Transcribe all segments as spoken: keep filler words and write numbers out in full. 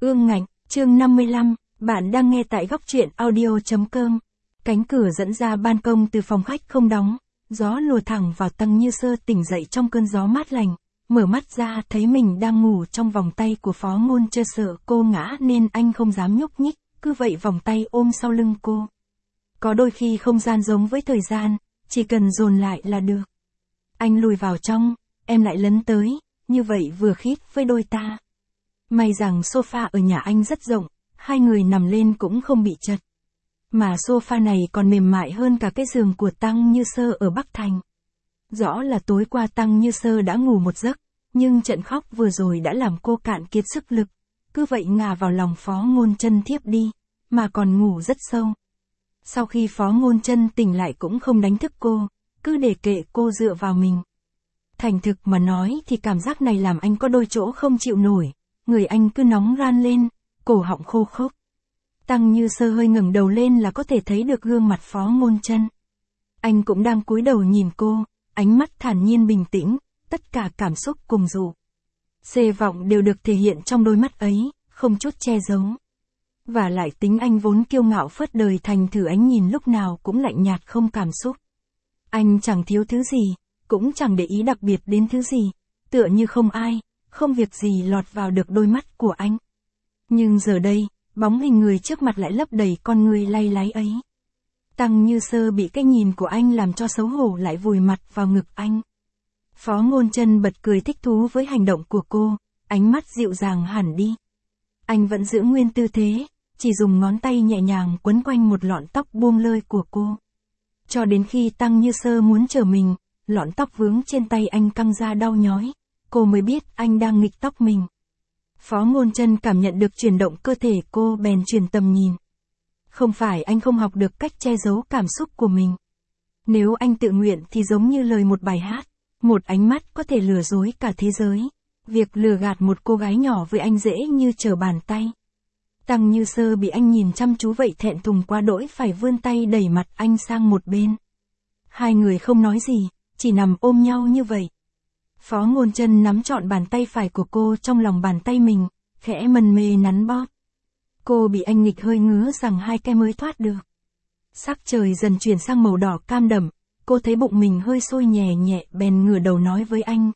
Ương ngạnh, chương năm mươi lăm, bạn đang nghe tại góc truyện audio.com. Cánh cửa dẫn ra ban công từ phòng khách không đóng, gió lùa thẳng vào Tăng Như Sơ tỉnh dậy trong cơn gió mát lành, mở mắt ra thấy mình đang ngủ trong vòng tay của Phó Ngôn Chơ, sợ cô ngã nên anh không dám nhúc nhích, cứ vậy vòng tay ôm sau lưng cô. Có đôi khi không gian giống với thời gian, chỉ cần dồn lại là được. Anh lùi vào trong, em lại lấn tới, như vậy vừa khít với đôi ta. May rằng sofa ở nhà anh rất rộng, hai người nằm lên cũng không bị chật. Mà sofa này còn mềm mại hơn cả cái giường của Tăng Như Sơ ở Bắc Thành. Rõ là tối qua Tăng Như Sơ đã ngủ một giấc, nhưng trận khóc vừa rồi đã làm cô cạn kiệt sức lực. Cứ vậy ngả vào lòng Phó Ngôn Chân thiếp đi, mà còn ngủ rất sâu. Sau khi Phó Ngôn Chân tỉnh lại cũng không đánh thức cô, cứ để kệ cô dựa vào mình. Thành thực mà nói thì cảm giác này làm anh có đôi chỗ không chịu nổi, người anh cứ nóng ran lên, cổ họng khô khốc. Tăng Như Sơ hơi ngẩng đầu lên là có thể thấy được gương mặt Phó Ngôn Chân. Anh cũng đang cúi đầu nhìn cô, ánh mắt thản nhiên bình tĩnh, tất cả cảm xúc cùng dụ. Xê vọng đều được thể hiện trong đôi mắt ấy, không chút che giấu. Và lại tính anh vốn kiêu ngạo phớt đời thành thử ánh nhìn lúc nào cũng lạnh nhạt không cảm xúc. Anh chẳng thiếu thứ gì, cũng chẳng để ý đặc biệt đến thứ gì, tựa như không ai, không việc gì lọt vào được đôi mắt của anh. Nhưng giờ đây, bóng hình người trước mặt lại lấp đầy con người lay lái ấy. Tăng Như Sơ bị cái nhìn của anh làm cho xấu hổ lại vùi mặt vào ngực anh. Phó Ngôn Chân bật cười thích thú với hành động của cô, ánh mắt dịu dàng hẳn đi. Anh vẫn giữ nguyên tư thế, chỉ dùng ngón tay nhẹ nhàng quấn quanh một lọn tóc buông lơi của cô. Cho đến khi Tăng Như Sơ muốn trở mình, lọn tóc vướng trên tay anh căng ra đau nhói, cô mới biết anh đang nghịch tóc mình. Phó Ngôn Chân cảm nhận được chuyển động cơ thể cô bèn chuyển tầm nhìn. Không phải anh không học được cách che giấu cảm xúc của mình. Nếu anh tự nguyện thì giống như lời một bài hát, một ánh mắt có thể lừa dối cả thế giới. Việc lừa gạt một cô gái nhỏ với anh dễ như trở bàn tay. Tăng Như Sơ bị anh nhìn chăm chú vậy thẹn thùng quá đỗi phải vươn tay đẩy mặt anh sang một bên. Hai người không nói gì, chỉ nằm ôm nhau như vậy. Phó Ngôn Chân nắm trọn bàn tay phải của cô trong lòng bàn tay mình, khẽ mân mê nắn bóp. Cô bị anh nghịch hơi ngứa rằng hai cái mới thoát được. Sắc trời dần chuyển sang màu đỏ cam đậm, cô thấy bụng mình hơi sôi nhẹ nhẹ bèn ngửa đầu nói với anh.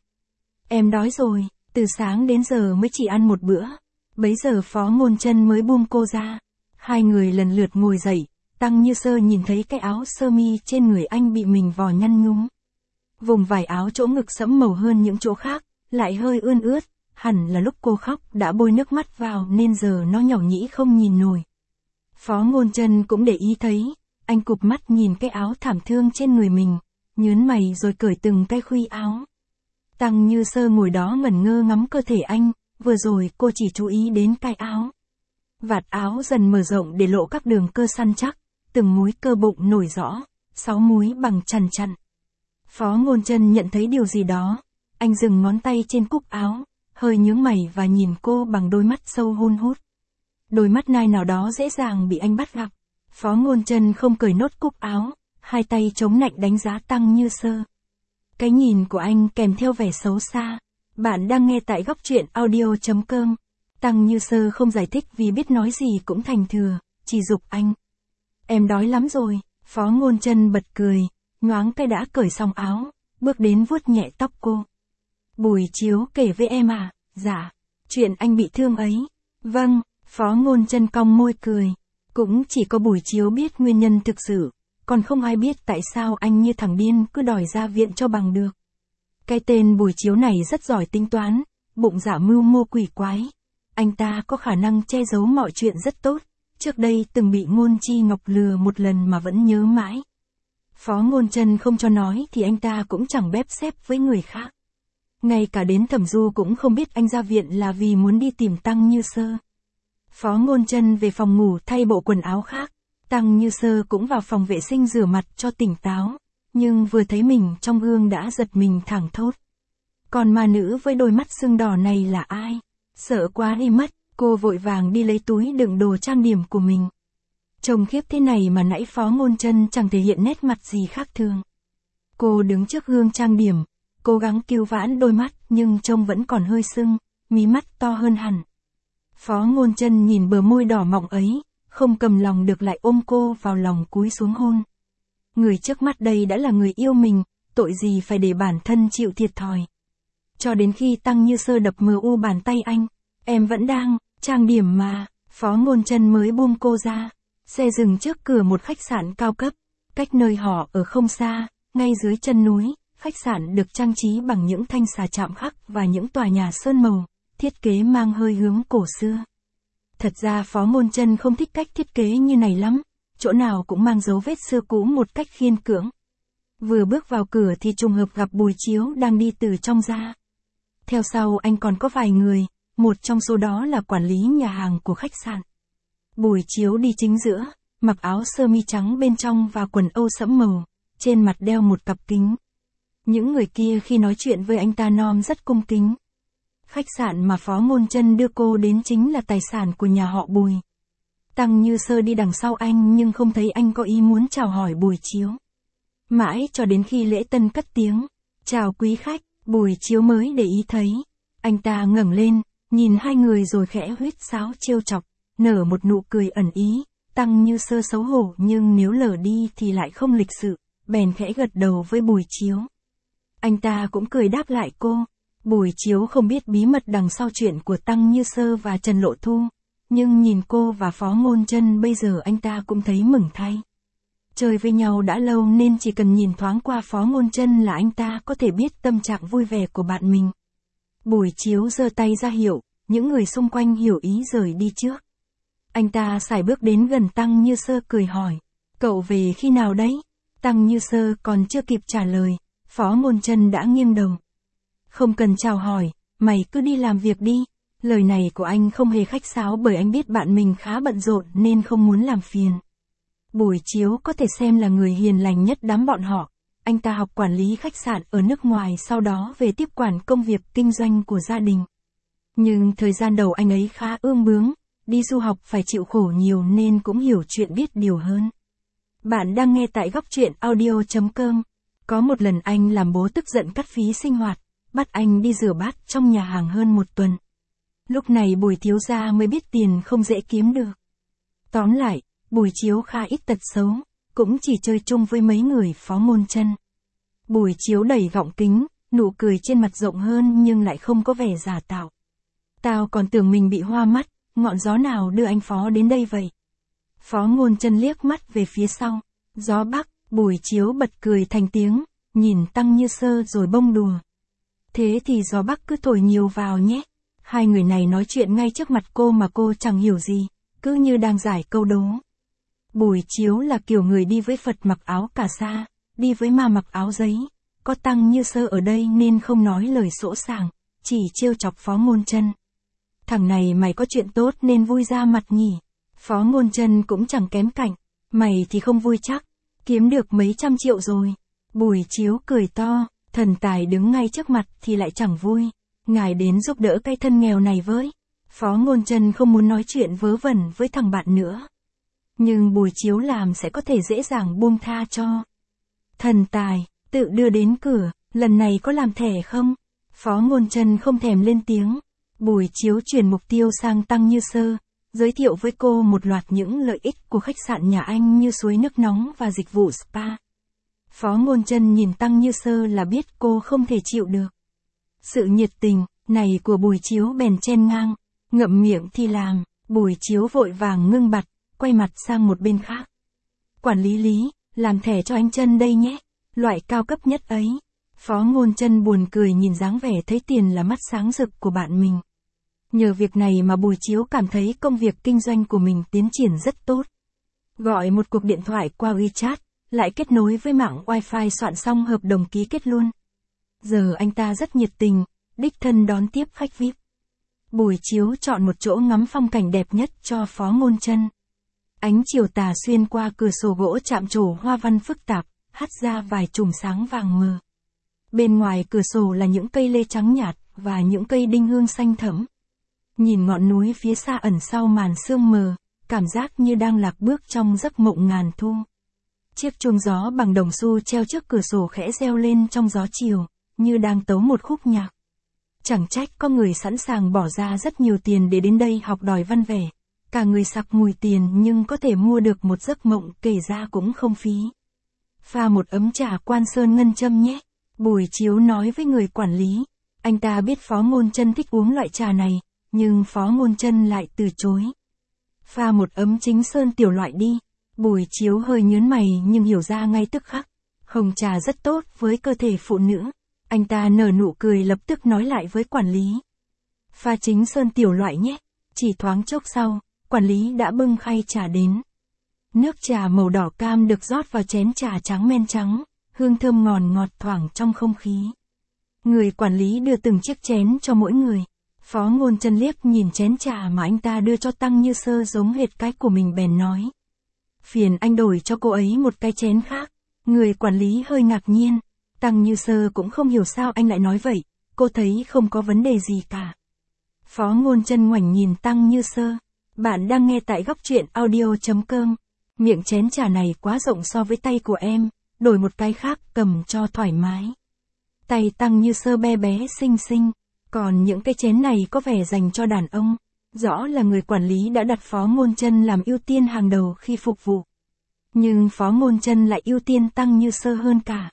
Em đói rồi, từ sáng đến giờ mới chỉ ăn một bữa. Bấy giờ Phó Ngôn Chân mới buông cô ra. Hai người lần lượt ngồi dậy, Tăng Như Sơ nhìn thấy cái áo sơ mi trên người anh bị mình vò nhăn nhúm. Vùng vải áo chỗ ngực sẫm màu hơn những chỗ khác, lại hơi ươn ướt, hẳn là lúc cô khóc đã bôi nước mắt vào nên giờ nó nhàu nhĩ không nhìn nổi. Phó Ngôn Chân cũng để ý thấy, anh cụp mắt nhìn cái áo thảm thương trên người mình, nhớn mày rồi cởi từng cái khuy áo. Tăng Như Sơ ngồi đó ngẩn ngơ ngắm cơ thể anh, vừa rồi cô chỉ chú ý đến cái áo. Vạt áo dần mở rộng để lộ các đường cơ săn chắc, từng múi cơ bụng nổi rõ, sáu múi bằng chằn chặn. Phó Ngôn Chân nhận thấy điều gì đó, anh dừng ngón tay trên cúc áo, hơi nhướng mày và nhìn cô bằng đôi mắt sâu hun hút. Đôi mắt nai nào đó dễ dàng bị anh bắt gặp. Phó Ngôn Chân không cởi nốt cúc áo, hai tay chống nạnh đánh giá Tăng Như Sơ. Cái nhìn của anh kèm theo vẻ xấu xa. Bạn đang nghe tại góc truyện audio.com. Tăng Như Sơ không giải thích vì biết nói gì cũng thành thừa, chỉ giục anh. Em đói lắm rồi. Phó Ngôn Chân bật cười, nhoáng cái đã cởi xong áo, bước đến vuốt nhẹ tóc cô. Buổi chiếu kể với em à? Dạ. Chuyện anh bị thương ấy. Vâng. Phó Ngôn Chân cong môi cười. Cũng chỉ có buổi chiếu biết nguyên nhân thực sự, còn không ai biết tại sao anh như thằng điên cứ đòi ra viện cho bằng được. Cái tên buổi chiếu này rất giỏi tính toán, bụng dạ mưu mô quỷ quái. Anh ta có khả năng che giấu mọi chuyện rất tốt, trước đây từng bị Ngôn Chi Ngọc lừa một lần mà vẫn nhớ mãi. Phó Ngôn Chân không cho nói thì anh ta cũng chẳng bép xép với người khác. Ngay cả đến Thẩm Du cũng không biết anh ra viện là vì muốn đi tìm Tăng Như Sơ. Phó Ngôn Chân về phòng ngủ thay bộ quần áo khác, Tăng Như Sơ cũng vào phòng vệ sinh rửa mặt cho tỉnh táo, nhưng vừa thấy mình trong gương đã giật mình thẳng thốt. Còn ma nữ với đôi mắt sưng đỏ này là ai? Sợ quá đi mất, cô vội vàng đi lấy túi đựng đồ trang điểm của mình. Trông khiếp thế này mà nãy Phó Ngôn Chân chẳng thể hiện nét mặt gì khác thường. Cô đứng trước gương trang điểm, cố gắng cứu vãn đôi mắt nhưng trông vẫn còn hơi sưng, mí mắt to hơn hẳn. Phó Ngôn Chân nhìn bờ môi đỏ mọng ấy, không cầm lòng được lại ôm cô vào lòng cúi xuống hôn. Người trước mắt đây đã là người yêu mình, tội gì phải để bản thân chịu thiệt thòi. Cho đến khi Tăng Như Sơ đập mờ u bàn tay anh, em vẫn đang trang điểm mà, Phó Ngôn Chân mới buông cô ra. Xe dừng trước cửa một khách sạn cao cấp, cách nơi họ ở không xa, ngay dưới chân núi. Khách sạn được trang trí bằng những thanh xà chạm khắc và những tòa nhà sơn màu, thiết kế mang hơi hướng cổ xưa. Thật ra Phó Ngôn Chân không thích cách thiết kế như này lắm, chỗ nào cũng mang dấu vết xưa cũ một cách khiên cưỡng. Vừa bước vào cửa thì trùng hợp gặp Bùi Chiếu đang đi từ trong ra. Theo sau anh còn có vài người, một trong số đó là quản lý nhà hàng của khách sạn. Bùi Chiếu đi chính giữa, mặc áo sơ mi trắng bên trong và quần âu sẫm màu, trên mặt đeo một cặp kính. Những người kia khi nói chuyện với anh ta nom rất cung kính. Khách sạn mà Phó Ngôn Chân đưa cô đến chính là tài sản của nhà họ Bùi. Tăng Như Sơ đi đằng sau anh nhưng không thấy anh có ý muốn chào hỏi Bùi Chiếu. Mãi cho đến khi lễ tân cất tiếng, chào quý khách, Bùi Chiếu mới để ý thấy. Anh ta ngẩng lên, nhìn hai người rồi khẽ huýt sáo trêu chọc, nở một nụ cười ẩn ý. Tăng Như Sơ xấu hổ nhưng nếu lờ đi thì lại không lịch sự, bèn khẽ gật đầu với Bùi Chiếu. Anh ta cũng cười đáp lại cô. Bùi Chiếu không biết bí mật đằng sau chuyện của Tăng Như Sơ và Trần Lộ Thu, nhưng nhìn cô và Phó Ngôn Chân bây giờ anh ta cũng thấy mừng thay. Chơi với nhau đã lâu nên chỉ cần nhìn thoáng qua Phó Ngôn Chân là anh ta có thể biết tâm trạng vui vẻ của bạn mình. Bùi Chiếu giơ tay ra hiệu, những người xung quanh hiểu ý rời đi trước. Anh ta sải bước đến gần Tăng Như Sơ cười hỏi, cậu về khi nào đấy? Tăng Như Sơ còn chưa kịp trả lời, Phó Ngôn Chân đã nghiêng đầu. Không cần chào hỏi, mày cứ đi làm việc đi. Lời này của anh không hề khách sáo bởi anh biết bạn mình khá bận rộn nên không muốn làm phiền. Bùi Chiếu có thể xem là người hiền lành nhất đám bọn họ. Anh ta học quản lý khách sạn ở nước ngoài sau đó về tiếp quản công việc kinh doanh của gia đình. Nhưng thời gian đầu anh ấy khá ương bướng, đi du học phải chịu khổ nhiều nên cũng hiểu chuyện biết điều hơn. Bạn đang nghe tại góc truyện audio chấm com. Có một lần anh làm bố tức giận cắt phí sinh hoạt, bắt anh đi rửa bát trong nhà hàng hơn một tuần. Lúc này Bùi thiếu gia mới biết tiền không dễ kiếm được. Tóm lại, Bùi Chiếu khá ít tật xấu, cũng chỉ chơi chung với mấy người Phó Ngôn Chân. Bùi Chiếu đẩy gọng kính, nụ cười trên mặt rộng hơn nhưng lại không có vẻ giả tạo. Tao còn tưởng mình bị hoa mắt, ngọn gió nào đưa anh Phó đến đây vậy? Phó Ngôn Chân liếc mắt về phía sau, gió bắc. Bùi Chiếu bật cười thành tiếng, nhìn Tăng Như Sơ rồi bông đùa. Thế thì gió bắc cứ thổi nhiều vào nhé. Hai người này nói chuyện ngay trước mặt cô mà cô chẳng hiểu gì, cứ như đang giải câu đố. Bùi Chiếu là kiểu người đi với Phật mặc áo cà sa, đi với ma mặc áo giấy. Có Tăng Như Sơ ở đây nên không nói lời sỗ sàng, chỉ trêu chọc Phó Ngôn Chân. Thằng này mày có chuyện tốt nên vui ra mặt nhỉ. Phó Ngôn Chân cũng chẳng kém cạnh, mày thì không vui chắc. Kiếm được mấy trăm triệu rồi. Bùi Chiếu cười to, thần tài đứng ngay trước mặt thì lại chẳng vui. Ngài đến giúp đỡ cái thân nghèo này với. Phó Ngôn Chân không muốn nói chuyện vớ vẩn với thằng bạn nữa. Nhưng Bùi Chiếu làm sẽ có thể dễ dàng buông tha cho. Thần tài, tự đưa đến cửa, lần này có làm thẻ không? Phó Ngôn Chân không thèm lên tiếng. Bùi Chiếu chuyển mục tiêu sang Tăng Như Sơ, giới thiệu với cô một loạt những lợi ích của khách sạn nhà anh như suối nước nóng và dịch vụ spa. Phó Ngôn Chân nhìn Tăng Như Sơ là biết cô không thể chịu được. Sự nhiệt tình này của Bùi Chiếu bèn chen ngang, ngậm miệng thì làm. Bùi Chiếu vội vàng ngưng bặt, quay mặt sang một bên khác. Quản lý Lý, làm thẻ cho anh Chân đây nhé, loại cao cấp nhất ấy. Phó Ngôn Chân buồn cười nhìn dáng vẻ thấy tiền là mắt sáng rực của bạn mình. Nhờ việc này mà Bùi Chiếu cảm thấy công việc kinh doanh của mình tiến triển rất tốt. Gọi một cuộc điện thoại qua WeChat, lại kết nối với mạng Wi-Fi soạn xong hợp đồng ký kết luôn. Giờ anh ta rất nhiệt tình, đích thân đón tiếp khách vi ai pi. Bùi Chiếu chọn một chỗ ngắm phong cảnh đẹp nhất cho Phó Ngôn Chân. Ánh chiều tà xuyên qua cửa sổ gỗ chạm trổ hoa văn phức tạp, hắt ra vài chùm sáng vàng mờ. Bên ngoài cửa sổ là những cây lê trắng nhạt và những cây đinh hương xanh thẫm. Nhìn ngọn núi phía xa ẩn sau màn sương mờ, cảm giác như đang lạc bước trong giấc mộng ngàn thu. Chiếc chuông gió bằng đồng xu treo trước cửa sổ khẽ reo lên trong gió chiều, như đang tấu một khúc nhạc. Chẳng trách có người sẵn sàng bỏ ra rất nhiều tiền để đến đây học đòi văn vẻ. Cả người sặc mùi tiền nhưng có thể mua được một giấc mộng kể ra cũng không phí. Pha một ấm trà Quan Sơn ngân châm nhé. Bùi Chiếu nói với người quản lý. Anh ta biết Phó Ngôn Chân thích uống loại trà này, nhưng Phó Ngôn Chân lại từ chối. Pha một ấm Chính Sơn tiểu loại đi. Bùi Chiếu hơi nhớn mày nhưng hiểu ra ngay tức khắc. Hồng trà rất tốt với cơ thể phụ nữ. Anh ta nở nụ cười lập tức nói lại với quản lý. Pha Chính Sơn tiểu loại nhé. Chỉ thoáng chốc sau, quản lý đã bưng khay trà đến. Nước trà màu đỏ cam được rót vào chén trà trắng men trắng, hương thơm ngọt ngọt thoảng trong không khí. Người quản lý đưa từng chiếc chén cho mỗi người. Phó Ngôn Chân liếc nhìn chén trà mà anh ta đưa cho Tăng Như Sơ giống hệt cái của mình bèn nói. Phiền anh đổi cho cô ấy một cái chén khác. Người quản lý hơi ngạc nhiên. Tăng Như Sơ cũng không hiểu sao anh lại nói vậy, cô thấy không có vấn đề gì cả. Phó Ngôn Chân ngoảnh nhìn Tăng Như Sơ. Bạn đang nghe tại góc truyện audio chấm com. Miệng chén trà này quá rộng so với tay của em, đổi một cái khác cầm cho thoải mái. Tay Tăng Như Sơ be bé xinh xinh, còn những cái chén này có vẻ dành cho đàn ông. Rõ là người quản lý đã đặt Phó Ngôn Chân làm ưu tiên hàng đầu khi phục vụ. Nhưng Phó Ngôn Chân lại ưu tiên Tăng Như Sơ hơn cả.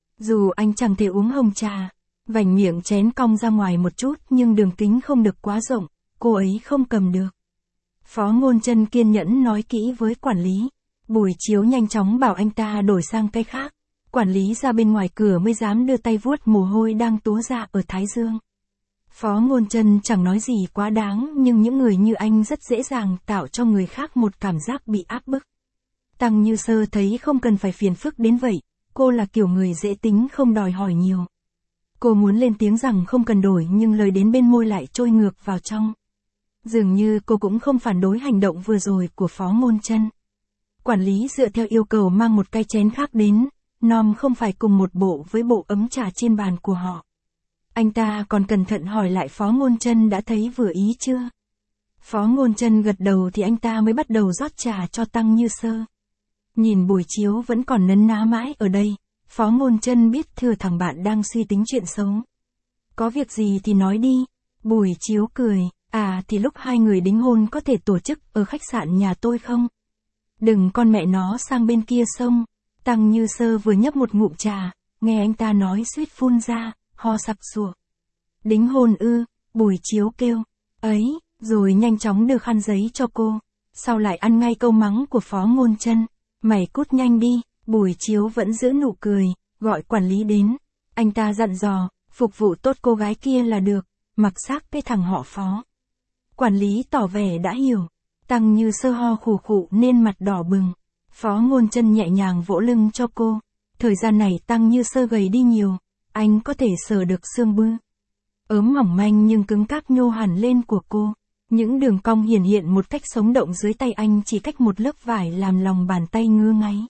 Dù anh chẳng thể uống hồng trà, vành miệng chén cong ra ngoài một chút nhưng đường kính không được quá rộng, cô ấy không cầm được. Phó Ngôn Chân kiên nhẫn nói kỹ với quản lý. Bùi Chiếu nhanh chóng bảo anh ta đổi sang cái khác. Quản lý ra bên ngoài cửa mới dám đưa tay vuốt mồ hôi đang túa ra ở thái dương. Phó Ngôn Chân chẳng nói gì quá đáng nhưng những người như anh rất dễ dàng tạo cho người khác một cảm giác bị áp bức. Tăng Như Sơ thấy không cần phải phiền phức đến vậy, cô là kiểu người dễ tính không đòi hỏi nhiều. Cô muốn lên tiếng rằng không cần đổi nhưng lời đến bên môi lại trôi ngược vào trong. Dường như cô cũng không phản đối hành động vừa rồi của Phó Ngôn Chân. Quản lý dựa theo yêu cầu mang một cái chén khác đến, nom không phải cùng một bộ với bộ ấm trà trên bàn của họ. Anh ta còn cẩn thận hỏi lại Phó Ngôn Chân đã thấy vừa ý chưa. Phó Ngôn Chân gật đầu thì anh ta mới bắt đầu rót trà cho Tăng Như Sơ. Nhìn Bùi Chiếu vẫn còn nấn ná mãi ở đây, Phó Ngôn Chân biết thừa thằng bạn đang suy tính chuyện xấu. Có việc gì thì nói đi. Bùi Chiếu cười, à thì lúc hai người đính hôn có thể tổ chức ở khách sạn nhà tôi không? Đừng con mẹ nó sang bên kia sông. Tăng Như Sơ vừa nhấp một ngụm trà, nghe anh ta nói suýt phun ra, ho sặc sụa. Đính hôn ư? Bùi Chiếu kêu. Ấy, rồi nhanh chóng đưa khăn giấy cho cô. Sau lại ăn ngay câu mắng của Phó Ngôn Chân. Mày cút nhanh đi. Bùi Chiếu vẫn giữ nụ cười, gọi quản lý đến. Anh ta dặn dò, phục vụ tốt cô gái kia là được, mặc xác cái thằng họ Phó. Quản lý tỏ vẻ đã hiểu. Tăng Như Sơ ho khủ khụ nên mặt đỏ bừng. Phó Ngôn Chân nhẹ nhàng vỗ lưng cho cô. Thời gian này Tăng Như Sơ gầy đi nhiều, anh có thể sờ được xương bư. Ốm mỏng manh nhưng cứng cáp nhô hẳn lên của cô. Những đường cong hiển hiện một cách sống động dưới tay anh chỉ cách một lớp vải làm lòng bàn tay ngứa ngáy.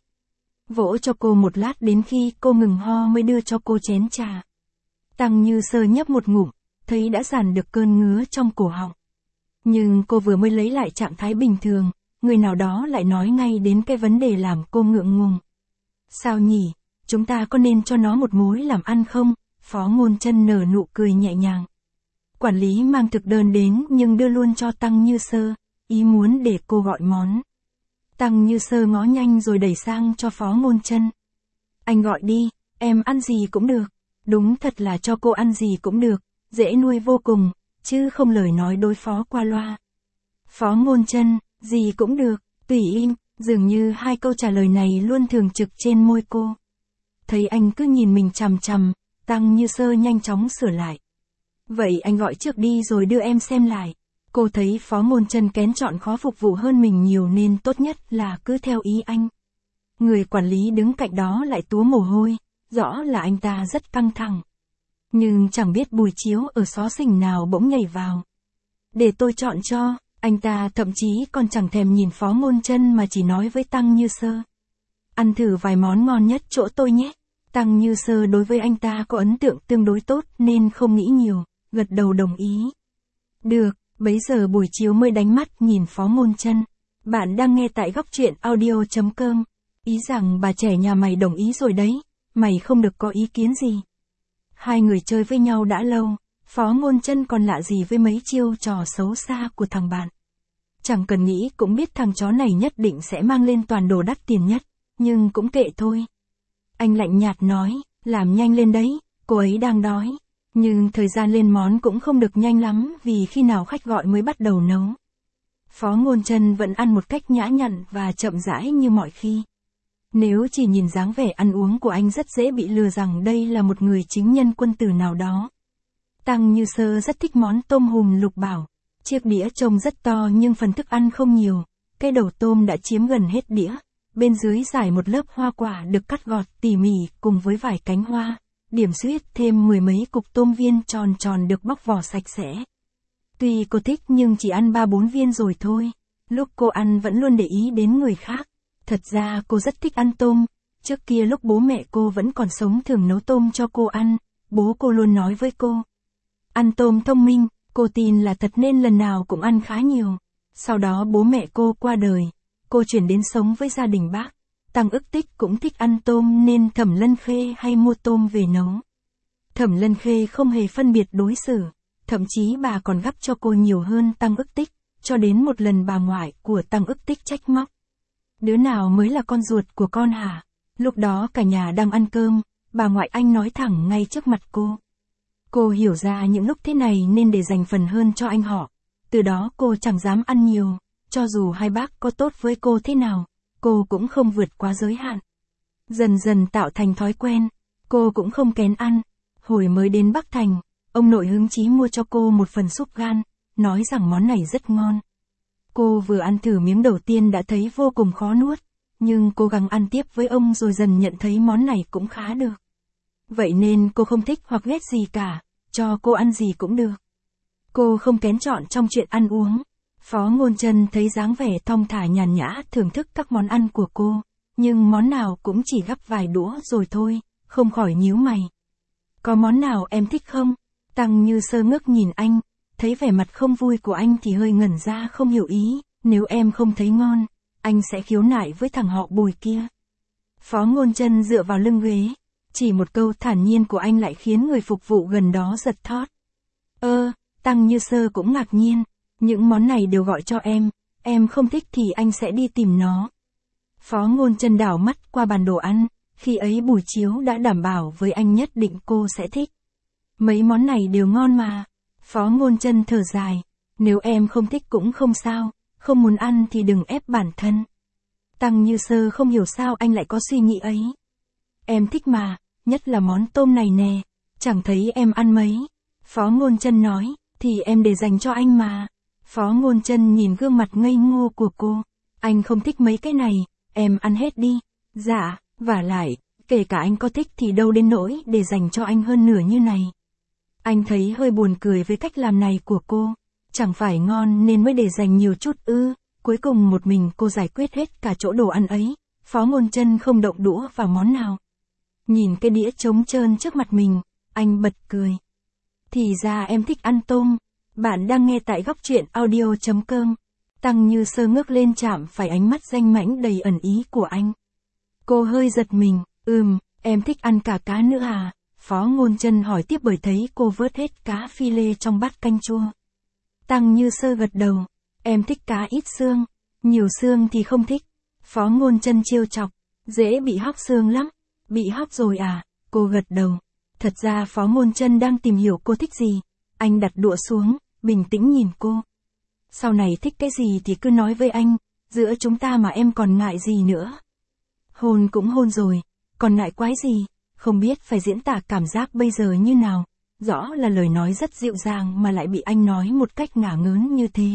Vỗ cho cô một lát đến khi cô ngừng ho mới đưa cho cô chén trà. Tăng Như Sơ nhấp một ngụm, thấy đã giảm được cơn ngứa trong cổ họng. Nhưng cô vừa mới lấy lại trạng thái bình thường, người nào đó lại nói ngay đến cái vấn đề làm cô ngượng ngùng. Sao nhỉ, chúng ta có nên cho nó một mối làm ăn không? Phó Ngôn Chân nở nụ cười nhẹ nhàng. Quản lý mang thực đơn đến nhưng đưa luôn cho Tăng Như Sơ, ý muốn để cô gọi món. Tăng Như Sơ ngó nhanh rồi đẩy sang cho Phó Ngôn Chân. Anh gọi đi, em ăn gì cũng được. Đúng thật là cho cô ăn gì cũng được, dễ nuôi vô cùng, chứ không lời nói đối phó qua loa. Phó Ngôn Chân, gì cũng được, tùy im, dường như hai câu trả lời này luôn thường trực trên môi cô. Thấy anh cứ nhìn mình chằm chằm, Tăng Như Sơ nhanh chóng sửa lại. Vậy anh gọi trước đi rồi đưa em xem lại. Cô thấy Phó Ngôn Chân kén chọn khó phục vụ hơn mình nhiều nên tốt nhất là cứ theo ý anh. Người quản lý đứng cạnh đó lại túa mồ hôi, rõ là anh ta rất căng thẳng. Nhưng chẳng biết Bùi Chiếu ở xó xỉnh nào bỗng nhảy vào. Để tôi chọn cho, anh ta thậm chí còn chẳng thèm nhìn Phó Ngôn Chân mà chỉ nói với Tăng Như Sơ. Ăn thử vài món ngon nhất chỗ tôi nhé. Tăng Như Sơ đối với anh ta có ấn tượng tương đối tốt nên không nghĩ nhiều, gật đầu đồng ý. Được, bấy giờ Bùi Chiếu mới đánh mắt nhìn Phó Ngôn Chân. Bạn đang nghe tại góc truyện audio chấm com. Ý rằng bà trẻ nhà mày đồng ý rồi đấy, mày không được có ý kiến gì. Hai người chơi với nhau đã lâu, Phó Ngôn Chân còn lạ gì với mấy chiêu trò xấu xa của thằng bạn. Chẳng cần nghĩ cũng biết thằng chó này nhất định sẽ mang lên toàn đồ đắt tiền nhất, nhưng cũng kệ thôi. Anh lạnh nhạt nói, làm nhanh lên đấy, cô ấy đang đói. Nhưng thời gian lên món cũng không được nhanh lắm vì khi nào khách gọi mới bắt đầu nấu. Phó Ngôn Chân vẫn ăn một cách nhã nhặn và chậm rãi như mọi khi. Nếu chỉ nhìn dáng vẻ ăn uống của anh rất dễ bị lừa rằng đây là một người chính nhân quân tử nào đó. Tăng Như Sơ rất thích món tôm hùm lục bảo. Chiếc đĩa trông rất to nhưng phần thức ăn không nhiều. Cái đầu tôm đã chiếm gần hết đĩa. Bên dưới trải một lớp hoa quả được cắt gọt tỉ mỉ cùng với vài cánh hoa. Điểm xuyết thêm mười mấy cục tôm viên tròn tròn được bóc vỏ sạch sẽ. Tuy cô thích nhưng chỉ ăn ba bốn viên rồi thôi. Lúc cô ăn vẫn luôn để ý đến người khác. Thật ra cô rất thích ăn tôm. Trước kia lúc bố mẹ cô vẫn còn sống thường nấu tôm cho cô ăn. Bố cô luôn nói với cô. Ăn tôm thông minh, cô tin là thật nên lần nào cũng ăn khá nhiều. Sau đó bố mẹ cô qua đời. Cô chuyển đến sống với gia đình bác. Tăng Ức Tích cũng thích ăn tôm nên Thẩm Lân Khê hay mua tôm về nấu. Thẩm Lân Khê không hề phân biệt đối xử. Thậm chí bà còn gắp cho cô nhiều hơn Tăng Ức Tích. Cho đến một lần bà ngoại của Tăng Ức Tích trách móc. Đứa nào mới là con ruột của con hả? Lúc đó cả nhà đang ăn cơm, bà ngoại anh nói thẳng ngay trước mặt cô. Cô hiểu ra những lúc thế này nên để dành phần hơn cho anh họ. Từ đó cô chẳng dám ăn nhiều, cho dù hai bác có tốt với cô thế nào, cô cũng không vượt quá giới hạn. Dần dần tạo thành thói quen, cô cũng không kén ăn. Hồi mới đến Bắc Thành, ông nội hứng chí mua cho cô một phần súp gan, nói rằng món này rất ngon. Cô vừa ăn thử miếng đầu tiên đã thấy vô cùng khó nuốt, nhưng cố gắng ăn tiếp với ông rồi dần nhận thấy món này cũng khá được. Vậy nên cô không thích hoặc ghét gì cả, cho cô ăn gì cũng được. Cô không kén chọn trong chuyện ăn uống. Phó Ngôn Chân thấy dáng vẻ thong thả nhàn nhã thưởng thức các món ăn của cô, nhưng món nào cũng chỉ gắp vài đũa rồi thôi, không khỏi nhíu mày. Có món nào em thích không? Tăng Như Sơ ngước nhìn anh, thấy vẻ mặt không vui của anh thì hơi ngẩn ra không hiểu ý, nếu em không thấy ngon, anh sẽ khiếu nại với thằng họ Bùi kia. Phó Ngôn Chân dựa vào lưng ghế, chỉ một câu thản nhiên của anh lại khiến người phục vụ gần đó giật thót. Ơ, Tăng Như Sơ cũng ngạc nhiên, những món này đều gọi cho em, em không thích thì anh sẽ đi tìm nó. Phó Ngôn Chân đảo mắt qua bàn đồ ăn, khi ấy buổi chiếu đã đảm bảo với anh nhất định cô sẽ thích. Mấy món này đều ngon mà. Phó Ngôn Chân thở dài, nếu em không thích cũng không sao, không muốn ăn thì đừng ép bản thân. Tăng Như Sơ không hiểu sao anh lại có suy nghĩ ấy. Em thích mà, nhất là món tôm này nè, chẳng thấy em ăn mấy. Phó Ngôn Chân nói, thì em để dành cho anh mà. Phó Ngôn Chân nhìn gương mặt ngây ngô của cô, anh không thích mấy cái này, em ăn hết đi. Dạ, vả lại, kể cả anh có thích thì đâu đến nỗi để dành cho anh hơn nửa như này. Anh thấy hơi buồn cười với cách làm này của cô, chẳng phải ngon nên mới để dành nhiều chút ư. Cuối cùng một mình cô giải quyết hết cả chỗ đồ ăn ấy, Phó Ngôn Chân không động đũa vào món nào. Nhìn cái đĩa trống trơn trước mặt mình, anh bật cười. Thì ra em thích ăn tôm. Bạn đang nghe tại góc truyện audio chấm com. Tăng Như Sơ ngước lên chạm phải ánh mắt danh mãnh đầy ẩn ý của anh. Cô hơi giật mình, ừm, em thích ăn cả cá nữa à? Phó Ngôn Chân hỏi tiếp bởi thấy cô vớt hết cá phi lê trong bát canh chua. Tăng Như Sơ gật đầu, em thích cá ít xương, nhiều xương thì không thích. Phó Ngôn Chân trêu chọc, dễ bị hóc xương lắm. Bị hóc rồi à? Cô gật đầu. Thật ra Phó Ngôn Chân đang tìm hiểu cô thích gì. Anh đặt đũa xuống, bình tĩnh nhìn cô. Sau này thích cái gì thì cứ nói với anh, giữa chúng ta mà em còn ngại gì nữa. Hôn cũng hôn rồi, còn ngại quái gì, không biết phải diễn tả cảm giác bây giờ như nào. Rõ là lời nói rất dịu dàng mà lại bị anh nói một cách ngả ngớn như thế.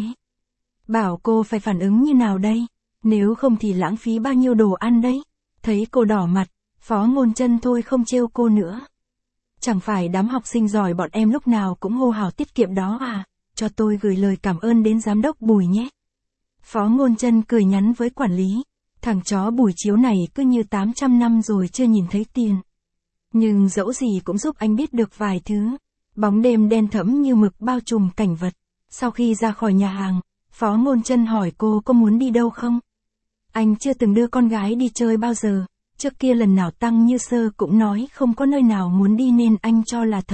Bảo cô phải phản ứng như nào đây, nếu không thì lãng phí bao nhiêu đồ ăn đấy. Thấy cô đỏ mặt, Phó Ngôn Chân thôi không trêu cô nữa. Chẳng phải đám học sinh giỏi bọn em lúc nào cũng hô hào tiết kiệm đó à, cho tôi gửi lời cảm ơn đến giám đốc Bùi nhé. Phó Ngôn Chân cười nhắn với quản lý, thằng chó Bùi chiếu này cứ như tám trăm năm rồi chưa nhìn thấy tiền. Nhưng dẫu gì cũng giúp anh biết được vài thứ. Bóng đêm đen thẫm như mực bao trùm cảnh vật. Sau khi ra khỏi nhà hàng, Phó Ngôn Chân hỏi cô có muốn đi đâu không? Anh chưa từng đưa con gái đi chơi bao giờ. Trước kia lần nào Tăng Như Sơ cũng nói không có nơi nào muốn đi nên anh cho là thật.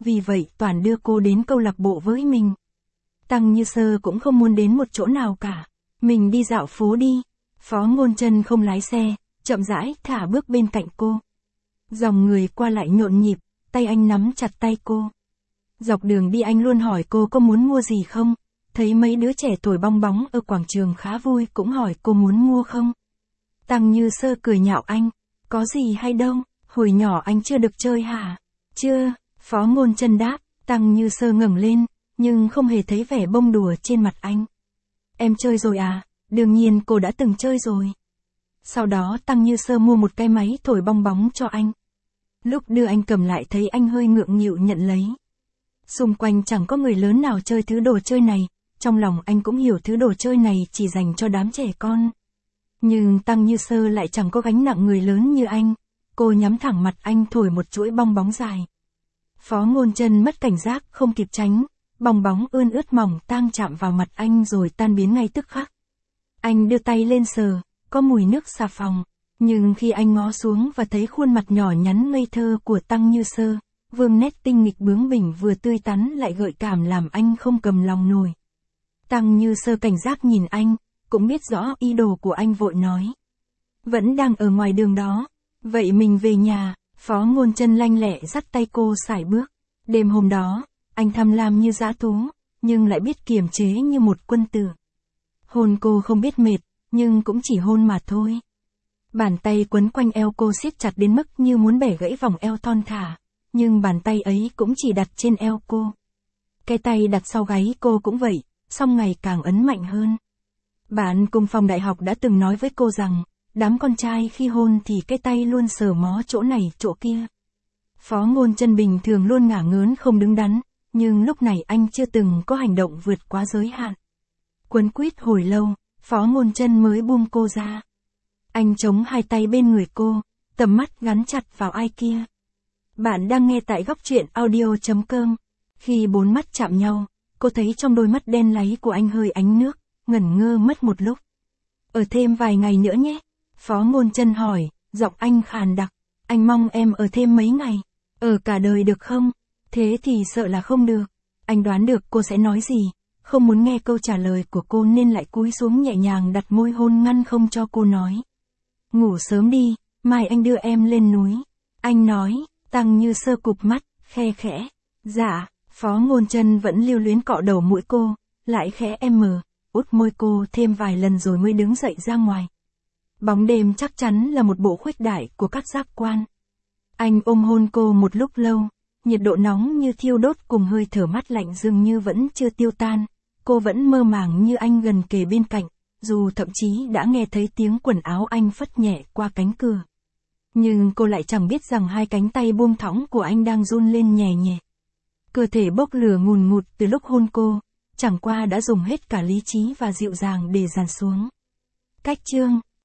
vì vậy toàn đưa cô đến câu lạc bộ với mình. Tăng Như Sơ cũng không muốn đến một chỗ nào cả. Mình đi dạo phố đi. Phó Ngôn Chân không lái xe, chậm rãi thả bước bên cạnh cô. Dòng người qua lại nhộn nhịp, tay anh nắm chặt tay cô. Dọc đường đi anh luôn hỏi cô có muốn mua gì không, thấy mấy đứa trẻ thổi bong bóng ở quảng trường khá vui cũng hỏi cô muốn mua không. Tăng Như Sơ cười nhạo anh, có gì hay đâu, hồi nhỏ anh chưa được chơi hả? Chưa, Phó Ngôn Chân đáp. Tăng Như Sơ ngẩng lên, nhưng không hề thấy vẻ bông đùa trên mặt anh. Em chơi rồi à? Đương nhiên cô đã từng chơi rồi. Sau đó Tăng Như Sơ mua một cái máy thổi bong bóng cho anh. Lúc đưa anh cầm lại thấy anh hơi ngượng nghịu nhận lấy. Xung quanh chẳng có người lớn nào chơi thứ đồ chơi này, trong lòng anh cũng hiểu thứ đồ chơi này chỉ dành cho đám trẻ con. Nhưng Tăng Như Sơ lại chẳng có gánh nặng người lớn như anh, cô nhắm thẳng mặt anh thổi một chuỗi bong bóng dài. Phó Ngôn Chân mất cảnh giác không kịp tránh, bong bóng ươn ướt mỏng tang chạm vào mặt anh rồi tan biến ngay tức khắc. Anh đưa tay lên sờ, có mùi nước xà phòng, nhưng khi anh ngó xuống và thấy khuôn mặt nhỏ nhắn ngây thơ của Tăng Như Sơ, vương nét tinh nghịch bướng bỉnh vừa tươi tắn lại gợi cảm làm anh không cầm lòng nổi. Tăng Như Sơ cảnh giác nhìn anh, cũng biết rõ ý đồ của anh vội nói. Vẫn đang ở ngoài đường đó, vậy mình về nhà. Phó Ngôn Chân lanh lẹ dắt tay cô sải bước. Đêm hôm đó, anh tham lam như dã thú, nhưng lại biết kiềm chế như một quân tử. Hôn cô không biết mệt, nhưng cũng chỉ hôn mà thôi. Bàn tay quấn quanh eo cô siết chặt đến mức như muốn bẻ gãy vòng eo thon thả, nhưng bàn tay ấy cũng chỉ đặt trên eo cô. Cái tay đặt sau gáy cô cũng vậy, song ngày càng ấn mạnh hơn. Bạn cùng phòng đại học đã từng nói với cô rằng, đám con trai khi hôn thì cái tay luôn sờ mó chỗ này chỗ kia. Phó Ngôn Chân bình thường luôn ngả ngớn không đứng đắn, nhưng lúc này anh chưa từng có hành động vượt quá giới hạn. Quấn quýt hồi lâu, Phó Ngôn Chân mới buông cô ra. Anh chống hai tay bên người cô, tầm mắt gắn chặt vào ai kia. Bạn đang nghe tại góc truyện audio chấm com. Khi bốn mắt chạm nhau, cô thấy trong đôi mắt đen láy của anh hơi ánh nước, ngẩn ngơ mất một lúc. Ở thêm vài ngày nữa nhé. Phó Ngôn Chân hỏi, giọng anh khàn đặc. Anh mong em ở thêm mấy ngày. Ở cả đời được không? Thế thì sợ là không được. Anh đoán được cô sẽ nói gì. Không muốn nghe câu trả lời của cô nên lại cúi xuống nhẹ nhàng đặt môi hôn ngăn không cho cô nói. Ngủ sớm đi, mai anh đưa em lên núi. Anh nói. Tăng Như Sơ cụp mắt, khe khẽ. Dạ. Phó Ngôn Chân vẫn lưu luyến cọ đầu mũi cô, lại khẽ em mờ, út môi cô thêm vài lần rồi mới đứng dậy ra ngoài. Bóng đêm chắc chắn là một bộ khuếch đại của các giác quan. Anh ôm hôn cô một lúc lâu, nhiệt độ nóng như thiêu đốt cùng hơi thở mát lạnh dường như vẫn chưa tiêu tan. Cô vẫn mơ màng như anh gần kề bên cạnh, dù thậm chí đã nghe thấy tiếng quần áo anh phất nhẹ qua cánh cửa. Nhưng cô lại chẳng biết rằng hai cánh tay buông thõng của anh đang run lên nhẹ nhẹ. Cơ thể bốc lửa ngùn ngụt từ lúc hôn cô, chẳng qua đã dùng hết cả lý trí và dịu dàng để dàn xuống. Cách chương